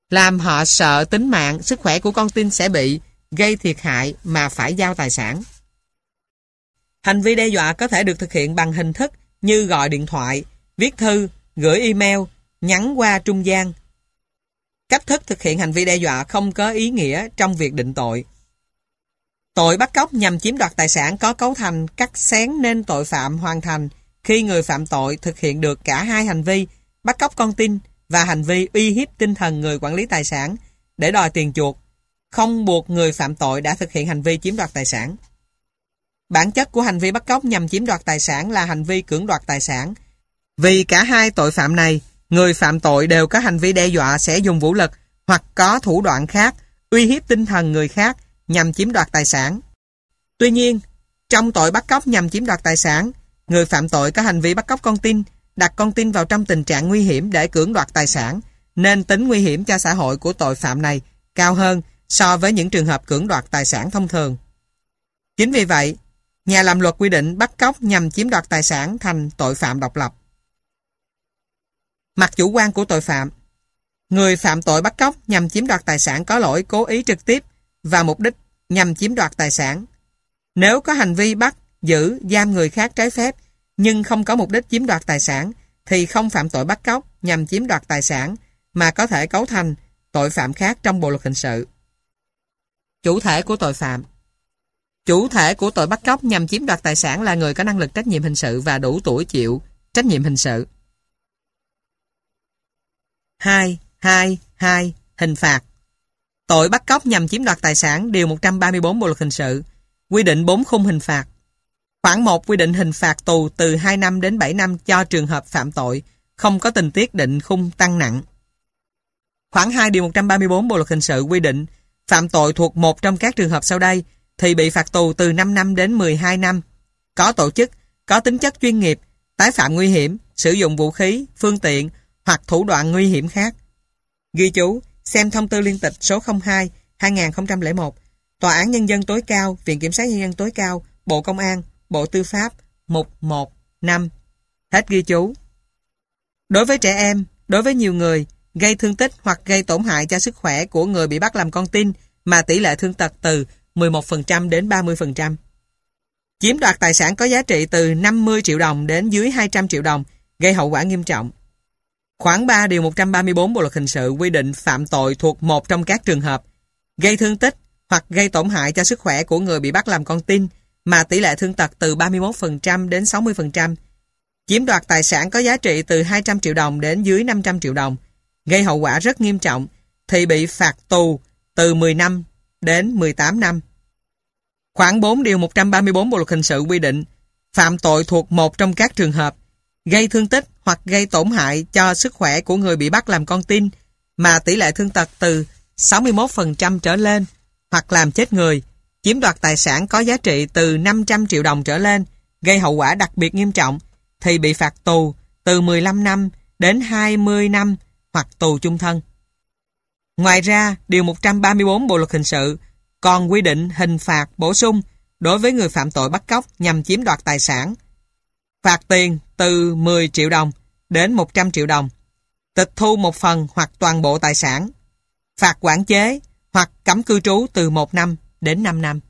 làm họ sợ tính mạng, sức khỏe của con tin sẽ bị gây thiệt hại mà phải giao tài sản. Hành vi đe dọa có thể được thực hiện bằng hình thức như gọi điện thoại, viết thư, gửi email, nhắn qua trung gian. Cách thức thực hiện hành vi đe dọa không có ý nghĩa trong việc định tội. Tội bắt cóc nhằm chiếm đoạt tài sản có cấu thành cắt xén nên tội phạm hoàn thành khi người phạm tội thực hiện được cả hai hành vi bắt cóc con tin và hành vi uy hiếp tinh thần người quản lý tài sản để đòi tiền chuộc, không buộc người phạm tội đã thực hiện hành vi chiếm đoạt tài sản. Bản chất của hành vi bắt cóc nhằm chiếm đoạt tài sản là hành vi cưỡng đoạt tài sản. Vì cả hai tội phạm này, người phạm tội đều có hành vi đe dọa sẽ dùng vũ lực hoặc có thủ đoạn khác uy hiếp tinh thần người khác nhằm chiếm đoạt tài sản. Tuy nhiên, trong tội bắt cóc nhằm chiếm đoạt tài sản, người phạm tội có hành vi bắt cóc con tin, đặt con tin vào trong tình trạng nguy hiểm để cưỡng đoạt tài sản, nên tính nguy hiểm cho xã hội của tội phạm này cao hơn so với những trường hợp cưỡng đoạt tài sản thông thường. Chính vì vậy, nhà làm luật quy định bắt cóc nhằm chiếm đoạt tài sản thành tội phạm độc lập. Mặt chủ quan của tội phạm. Người phạm tội bắt cóc nhằm chiếm đoạt tài sản có lỗi cố ý trực tiếp và mục đích nhằm chiếm đoạt tài sản. Nếu có hành vi bắt, giữ, giam người khác trái phép nhưng không có mục đích chiếm đoạt tài sản thì không phạm tội bắt cóc nhằm chiếm đoạt tài sản mà có thể cấu thành tội phạm khác trong Bộ luật hình sự. Chủ thể của tội phạm. Chủ thể của tội bắt cóc nhằm chiếm đoạt tài sản là người có năng lực trách nhiệm hình sự và đủ tuổi chịu trách nhiệm hình sự. 2. Hình phạt. Tội bắt cóc nhằm chiếm đoạt tài sản, điều 134 Bộ luật hình sự, quy định 4 khung hình phạt. Khoản 1 quy định hình phạt tù từ 2 năm đến 7 năm cho trường hợp phạm tội, không có tình tiết định khung tăng nặng. Khoản 2 điều 134 Bộ luật hình sự quy định phạm tội thuộc một trong các trường hợp sau đây thì bị phạt tù từ 5 năm đến 12 năm. Có tổ chức, có tính chất chuyên nghiệp, tái phạm nguy hiểm, sử dụng vũ khí, phương tiện hoặc thủ đoạn nguy hiểm khác. Ghi chú, xem thông tư liên tịch số 02/2001, Tòa án Nhân dân tối cao, Viện Kiểm sát Nhân dân tối cao, Bộ Công an, Bộ Tư pháp, mục 1, 5. Hết ghi chú. Đối với trẻ em, đối với nhiều người, gây thương tích hoặc gây tổn hại cho sức khỏe của người bị bắt làm con tin mà tỷ lệ thương tật từ 11% đến 30%. Chiếm đoạt tài sản có giá trị từ 50 triệu đồng đến dưới 200 triệu đồng, gây hậu quả nghiêm trọng. Khoản 3 điều 134 Bộ luật hình sự quy định phạm tội thuộc một trong các trường hợp gây thương tích hoặc gây tổn hại cho sức khỏe của người bị bắt làm con tin mà tỷ lệ thương tật từ 31% đến 60%. Chiếm đoạt tài sản có giá trị từ 200 triệu đồng đến dưới 500 triệu đồng, gây hậu quả rất nghiêm trọng thì bị phạt tù từ 10 năm đến 18 năm. Khoản 4 điều 134 Bộ luật hình sự quy định phạm tội thuộc một trong các trường hợp gây thương tích hoặc gây tổn hại cho sức khỏe của người bị bắt làm con tin mà tỷ lệ thương tật từ 61% trở lên hoặc làm chết người, chiếm đoạt tài sản có giá trị từ 500 triệu đồng trở lên, gây hậu quả đặc biệt nghiêm trọng thì bị phạt tù từ 15 năm đến 20 năm hoặc tù chung thân. Ngoài ra, điều 134 Bộ luật hình sự còn quy định hình phạt bổ sung đối với người phạm tội bắt cóc nhằm chiếm đoạt tài sản. Phạt tiền từ 10 triệu đồng đến 100 triệu đồng, tịch thu một phần hoặc toàn bộ tài sản, phạt quản chế hoặc cấm cư trú từ 1 năm đến 5 năm.